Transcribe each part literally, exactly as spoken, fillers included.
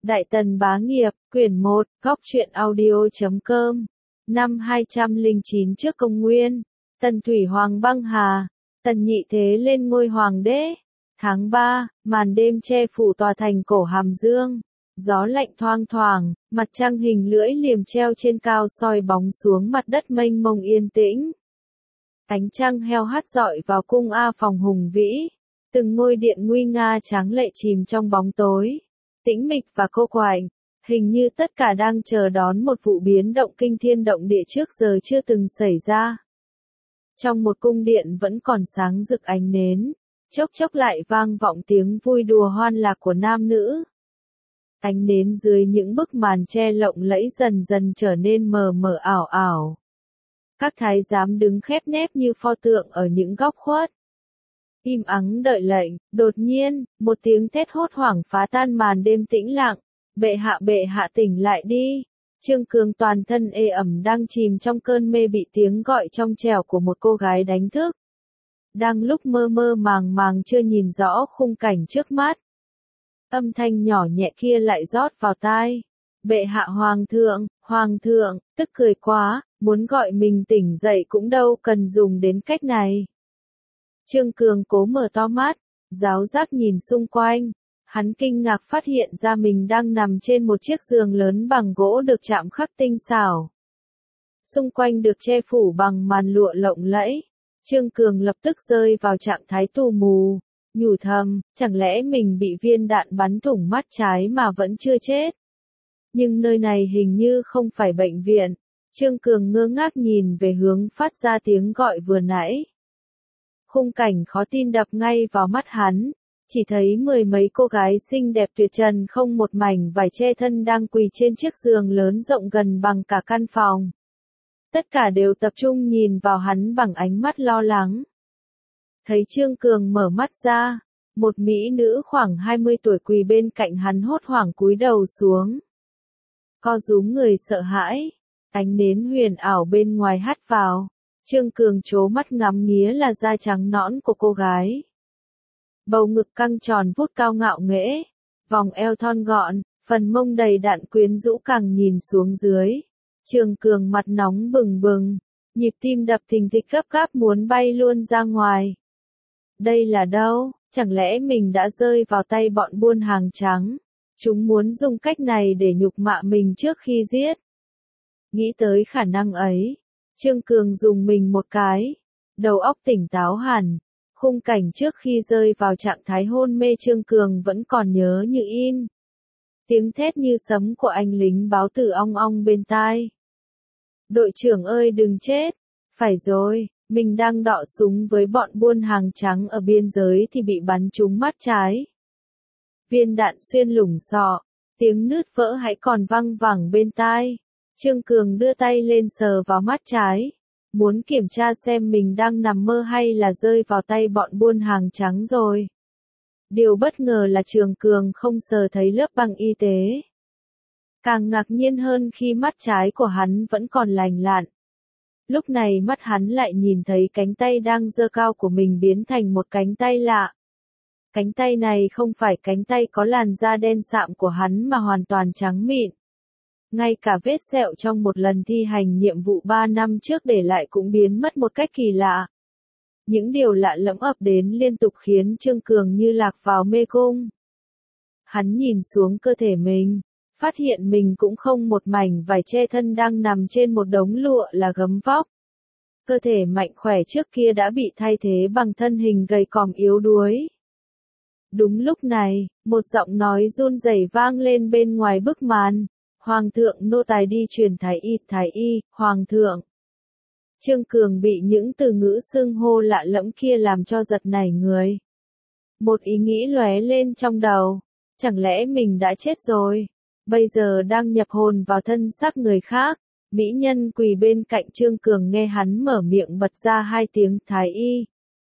Đại Tần Bá Nghiệp, quyển một, góc truyện audio.com. Năm hai trăm lẻ chín trước công nguyên, Tần Thủy Hoàng băng hà, Tần Nhị Thế lên ngôi hoàng đế. Tháng ba, màn đêm che phủ tòa thành cổ Hàm Dương. Gió lạnh thoang thoảng, mặt trăng hình lưỡi liềm treo trên cao soi bóng xuống mặt đất mênh mông yên tĩnh. Ánh trăng heo hắt rọi vào cung A Phòng hùng vĩ. Từng ngôi điện nguy nga tráng lệ chìm trong bóng tối. Tĩnh mịch và cô quạnh, hình như tất cả đang chờ đón một vụ biến động kinh thiên động địa trước giờ chưa từng xảy ra. Trong một cung điện vẫn còn sáng rực ánh nến, chốc chốc lại vang vọng tiếng vui đùa hoan lạc của nam nữ. Ánh nến dưới những bức màn che lộng lẫy dần dần trở nên mờ mờ ảo ảo. Các thái giám đứng khép nép như pho tượng ở những góc khuất. Im ắng đợi lệnh, đột nhiên, một tiếng thét hốt hoảng phá tan màn đêm tĩnh lặng. Bệ hạ bệ hạ tỉnh lại đi. Trương Cường toàn thân ê ẩm đang chìm trong cơn mê bị tiếng gọi trong trẻo của một cô gái đánh thức. Đang lúc mơ mơ màng màng chưa nhìn rõ khung cảnh trước mắt. Âm thanh nhỏ nhẹ kia lại rót vào tai. Bệ hạ hoàng thượng, hoàng thượng, tức cười quá, muốn gọi mình tỉnh dậy cũng đâu cần dùng đến cách này. Trương Cường cố mở to mắt, giáo giác nhìn xung quanh. Hắn kinh ngạc phát hiện ra mình đang nằm trên một chiếc giường lớn bằng gỗ được chạm khắc tinh xảo. Xung quanh được che phủ bằng màn lụa lộng lẫy. Trương Cường lập tức rơi vào trạng thái tù mù, nhủ thầm, chẳng lẽ mình bị viên đạn bắn thủng mắt trái mà vẫn chưa chết. Nhưng nơi này hình như không phải bệnh viện. Trương Cường ngơ ngác nhìn về hướng phát ra tiếng gọi vừa nãy. Khung cảnh khó tin đập ngay vào mắt hắn, chỉ thấy mười mấy cô gái xinh đẹp tuyệt trần không một mảnh vải che thân đang quỳ trên chiếc giường lớn rộng gần bằng cả căn phòng. Tất cả đều tập trung nhìn vào hắn bằng ánh mắt lo lắng. Thấy Trương Cường mở mắt ra, một mỹ nữ khoảng hai mươi tuổi quỳ bên cạnh hắn hốt hoảng cúi đầu xuống. Co rúm người sợ hãi, ánh nến huyền ảo bên ngoài hắt vào. Trương Cường trố mắt ngắm nghía là da trắng nõn của cô gái. Bầu ngực căng tròn vút cao ngạo nghễ, vòng eo thon gọn, phần mông đầy đặn quyến rũ càng nhìn xuống dưới. Trương Cường mặt nóng bừng bừng, nhịp tim đập thình thịch gấp gáp muốn bay luôn ra ngoài. Đây là đâu? Chẳng lẽ mình đã rơi vào tay bọn buôn hàng trắng? Chúng muốn dùng cách này để nhục mạ mình trước khi giết. Nghĩ tới khả năng ấy, Trương Cường dùng mình một cái, đầu óc tỉnh táo hẳn. Khung cảnh trước khi rơi vào trạng thái hôn mê Trương Cường vẫn còn nhớ như in. Tiếng thét như sấm của anh lính báo tử ong ong bên tai. Đội trưởng ơi đừng chết, phải rồi, mình đang đọ súng với bọn buôn hàng trắng ở biên giới thì bị bắn trúng mắt trái. Viên đạn xuyên lủng sọ, tiếng nứt vỡ hãy còn văng vẳng bên tai. Trương Cường đưa tay lên sờ vào mắt trái. Muốn kiểm tra xem mình đang nằm mơ hay là rơi vào tay bọn buôn hàng trắng rồi. Điều bất ngờ là Trương Cường không sờ thấy lớp băng y tế. Càng ngạc nhiên hơn khi mắt trái của hắn vẫn còn lành lặn. Lúc này mắt hắn lại nhìn thấy cánh tay đang giơ cao của mình biến thành một cánh tay lạ. Cánh tay này không phải cánh tay có làn da đen sạm của hắn mà hoàn toàn trắng mịn. Ngay cả vết sẹo trong một lần thi hành nhiệm vụ ba năm trước để lại cũng biến mất một cách kỳ lạ. Những điều lạ lẫm ập đến liên tục khiến Trương Cường như lạc vào mê cung. Hắn nhìn xuống cơ thể mình, phát hiện mình cũng không một mảnh vải che thân đang nằm trên một đống lụa là gấm vóc. Cơ thể mạnh khỏe trước kia đã bị thay thế bằng thân hình gầy còm yếu đuối. Đúng lúc này, một giọng nói run rẩy vang lên bên ngoài bức màn. Hoàng thượng nô tài đi truyền thái y, thái y, hoàng thượng. Trương Cường bị những từ ngữ xưng hô lạ lẫm kia làm cho giật nảy người. Một ý nghĩ lóe lên trong đầu, chẳng lẽ mình đã chết rồi, bây giờ đang nhập hồn vào thân xác người khác. Mỹ nhân quỳ bên cạnh Trương Cường nghe hắn mở miệng bật ra hai tiếng thái y.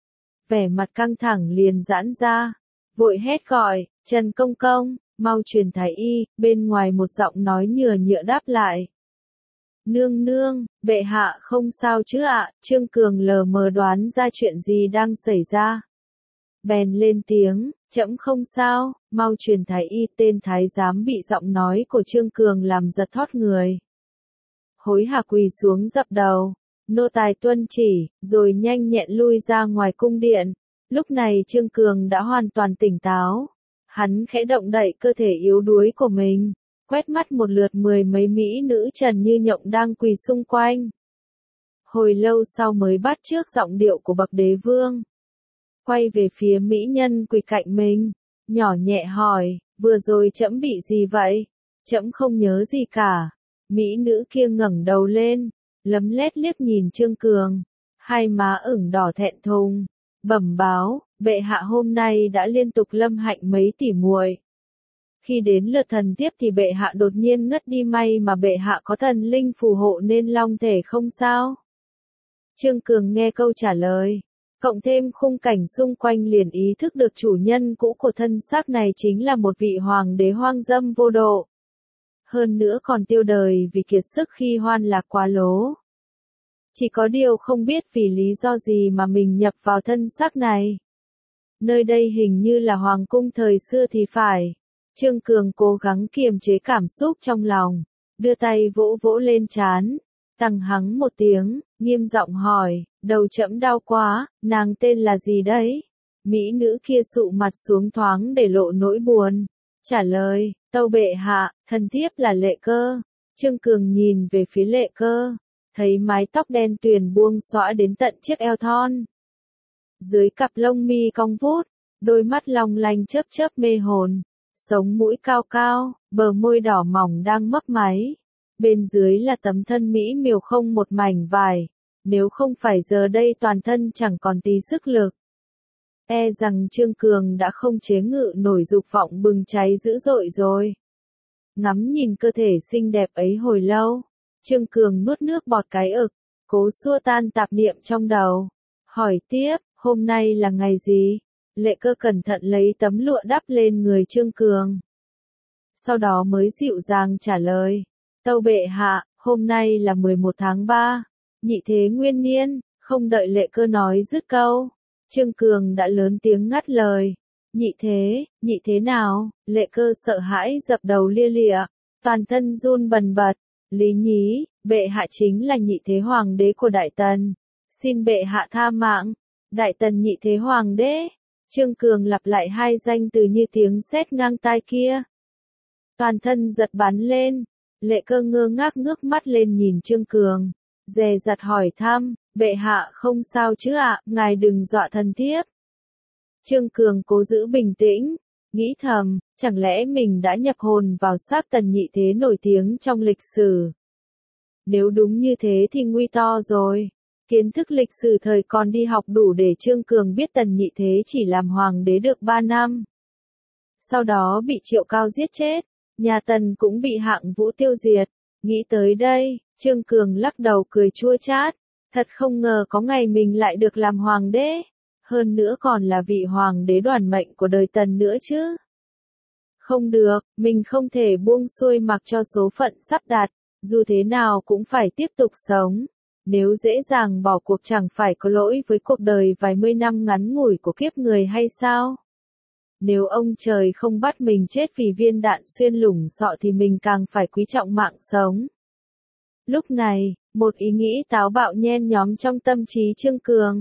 Vẻ mặt căng thẳng liền giãn ra, vội hét gọi, Trần Công Công. Mau truyền thái y, bên ngoài một giọng nói nhừa nhựa đáp lại. Nương nương, bệ hạ không sao chứ ạ, Trương Cường lờ mờ đoán ra chuyện gì đang xảy ra. bèn lên tiếng, trẫm không sao, mau truyền thái y. Tên thái giám bị giọng nói của Trương Cường làm giật thót người. Hối hả quỳ xuống dập đầu, nô tài tuân chỉ, rồi nhanh nhẹn lui ra ngoài cung điện. Lúc này Trương Cường đã hoàn toàn tỉnh táo. Hắn khẽ động đậy cơ thể yếu đuối của mình, quét mắt một lượt mười mấy mỹ nữ trần như nhộng đang quỳ xung quanh. Hồi lâu sau mới bắt chước giọng điệu của bậc đế vương. Quay về phía mỹ nhân quỳ cạnh mình, nhỏ nhẹ hỏi, vừa rồi trẫm bị gì vậy? Trẫm không nhớ gì cả. Mỹ nữ kia ngẩng đầu lên, lấm lét liếc nhìn Trương Cường, hai má ửng đỏ thẹn thùng, bẩm báo, bệ hạ hôm nay đã liên tục lâm hạnh mấy tỷ muội. Khi đến lượt thần tiếp thì bệ hạ đột nhiên ngất đi, may mà bệ hạ có thần linh phù hộ nên long thể không sao. Trương Cường nghe câu trả lời, cộng thêm khung cảnh xung quanh liền ý thức được chủ nhân cũ của thân xác này chính là một vị hoàng đế hoang dâm vô độ. Hơn nữa còn tiêu đời vì kiệt sức khi hoan lạc quá lố. Chỉ có điều không biết vì lý do gì mà mình nhập vào thân xác này. Nơi đây hình như là hoàng cung thời xưa thì phải. Trương Cường cố gắng kiềm chế cảm xúc trong lòng, đưa tay vỗ vỗ lên trán, tằng hắng một tiếng, nghiêm giọng hỏi, đầu trẫm đau quá, nàng tên là gì đấy? Mỹ nữ kia sụ mặt xuống thoáng để lộ nỗi buồn, trả lời, tâu bệ hạ, thần thiếp là Lệ Cơ. Trương Cường nhìn về phía Lệ Cơ, thấy mái tóc đen tuyền buông xõa đến tận chiếc eo thon. Dưới cặp lông mi cong vút, đôi mắt long lanh chớp chớp mê hồn, sống mũi cao cao, bờ môi đỏ mỏng đang mấp máy. Bên dưới là tấm thân mỹ miều không một mảnh vải, nếu không phải giờ đây toàn thân chẳng còn tí sức lực. E rằng Trương Cường đã không chế ngự nổi dục vọng bừng cháy dữ dội rồi. Ngắm nhìn cơ thể xinh đẹp ấy hồi lâu, Trương Cường nuốt nước bọt cái ực, cố xua tan tạp niệm trong đầu. Hỏi tiếp, hôm nay là ngày gì? Lệ Cơ cẩn thận lấy tấm lụa đắp lên người Trương Cường. Sau đó mới dịu dàng trả lời, tâu bệ hạ, hôm nay là mười một tháng ba, nhị thế nguyên niên. Không đợi Lệ Cơ nói dứt câu, Trương Cường đã lớn tiếng ngắt lời, nhị thế, nhị thế nào? Lệ Cơ sợ hãi dập đầu lia lịa, toàn thân run bần bật. Lý nhí, bệ hạ chính là nhị thế hoàng đế của Đại Tần, xin bệ hạ tha mạng. Đại Tần nhị thế hoàng đế. Trương Cường lặp lại hai danh từ như tiếng sét ngang tai kia. Toàn thân giật bắn lên, Lệ Cơ ngơ ngác ngước mắt lên nhìn Trương Cường, dè dặt hỏi thăm, bệ hạ không sao chứ ạ, ngài đừng dọa thần thiếp. Trương Cường cố giữ bình tĩnh, nghĩ thầm, chẳng lẽ mình đã nhập hồn vào xác Tần nhị thế nổi tiếng trong lịch sử. Nếu đúng như thế thì nguy to rồi. Kiến thức lịch sử thời còn đi học đủ để Trương Cường biết Tần nhị thế chỉ làm hoàng đế được ba năm. Sau đó bị Triệu Cao giết chết, nhà Tần cũng bị Hạng Vũ tiêu diệt. Nghĩ tới đây, Trương Cường lắc đầu cười chua chát, thật không ngờ có ngày mình lại được làm hoàng đế, hơn nữa còn là vị hoàng đế đoản mệnh của đời Tần nữa chứ. Không được, mình không thể buông xuôi mặc cho số phận sắp đặt, dù thế nào cũng phải tiếp tục sống. Nếu dễ dàng bỏ cuộc chẳng phải có lỗi với cuộc đời vài mươi năm ngắn ngủi của kiếp người hay sao? Nếu ông trời không bắt mình chết vì viên đạn xuyên lủng sọ thì mình càng phải quý trọng mạng sống. Lúc này, một ý nghĩ táo bạo nhen nhóm trong tâm trí Trương Cường.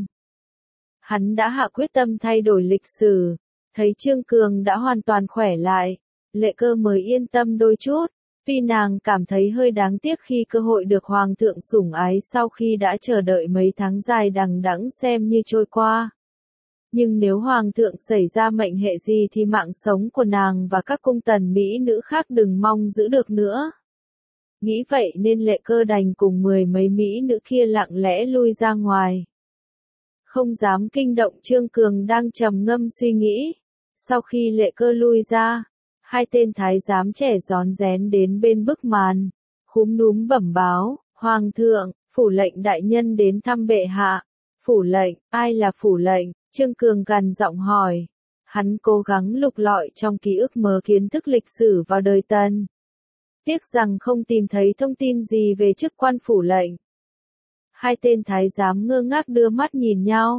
Hắn đã hạ quyết tâm thay đổi lịch sử, thấy Trương Cường đã hoàn toàn khỏe lại, Lệ Cơ mới yên tâm đôi chút. Tuy nàng cảm thấy hơi đáng tiếc khi cơ hội được hoàng thượng sủng ái sau khi đã chờ đợi mấy tháng dài đằng đẵng xem như trôi qua. Nhưng nếu hoàng thượng xảy ra mệnh hệ gì thì mạng sống của nàng và các cung tần mỹ nữ khác đừng mong giữ được nữa. Nghĩ vậy nên Lệ Cơ đành cùng mười mấy mỹ nữ kia lặng lẽ lui ra ngoài. Không dám kinh động Trương Cường đang trầm ngâm suy nghĩ. Sau khi Lệ Cơ lui ra, hai tên thái giám trẻ rón rén đến bên bức màn, khúm núm bẩm báo, hoàng thượng, phủ lệnh đại nhân đến thăm bệ hạ. Phủ lệnh, ai là phủ lệnh? Trương Cường gằn giọng hỏi. Hắn cố gắng lục lọi trong ký ức mớ kiến thức lịch sử vào đời Tần. Tiếc rằng không tìm thấy thông tin gì về chức quan phủ lệnh. Hai tên thái giám ngơ ngác đưa mắt nhìn nhau,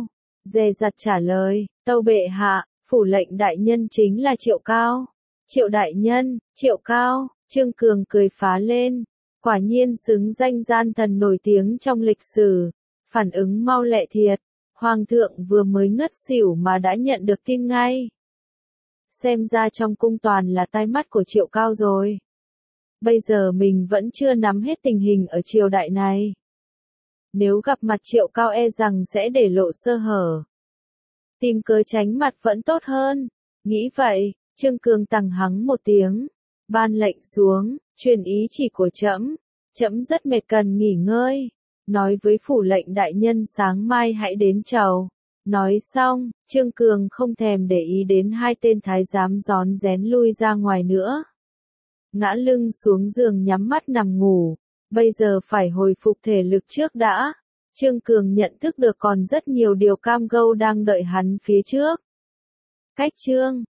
dè dặt trả lời, tâu bệ hạ, phủ lệnh đại nhân chính là Triệu Cao. Triệu đại nhân, Triệu Cao, Trương Cường cười phá lên, quả nhiên xứng danh gian thần nổi tiếng trong lịch sử, phản ứng mau lẹ thiệt, Hoàng thượng vừa mới ngất xỉu mà đã nhận được tin ngay. Xem ra trong cung toàn là tai mắt của Triệu Cao rồi. Bây giờ mình vẫn chưa nắm hết tình hình ở triều đại này. Nếu gặp mặt Triệu Cao e rằng sẽ để lộ sơ hở. Tìm cớ tránh mặt vẫn tốt hơn. Nghĩ vậy, Trương Cường tằng hắng một tiếng, ban lệnh xuống, truyền ý chỉ của trẫm, trẫm rất mệt cần nghỉ ngơi, nói với phủ lệnh đại nhân sáng mai hãy đến chầu. Nói xong, Trương Cường không thèm để ý đến hai tên thái giám rón rén lui ra ngoài nữa. Ngã lưng xuống giường nhắm mắt nằm ngủ, bây giờ phải hồi phục thể lực trước đã. Trương Cường nhận thức được còn rất nhiều điều cam go đang đợi hắn phía trước. Cách chương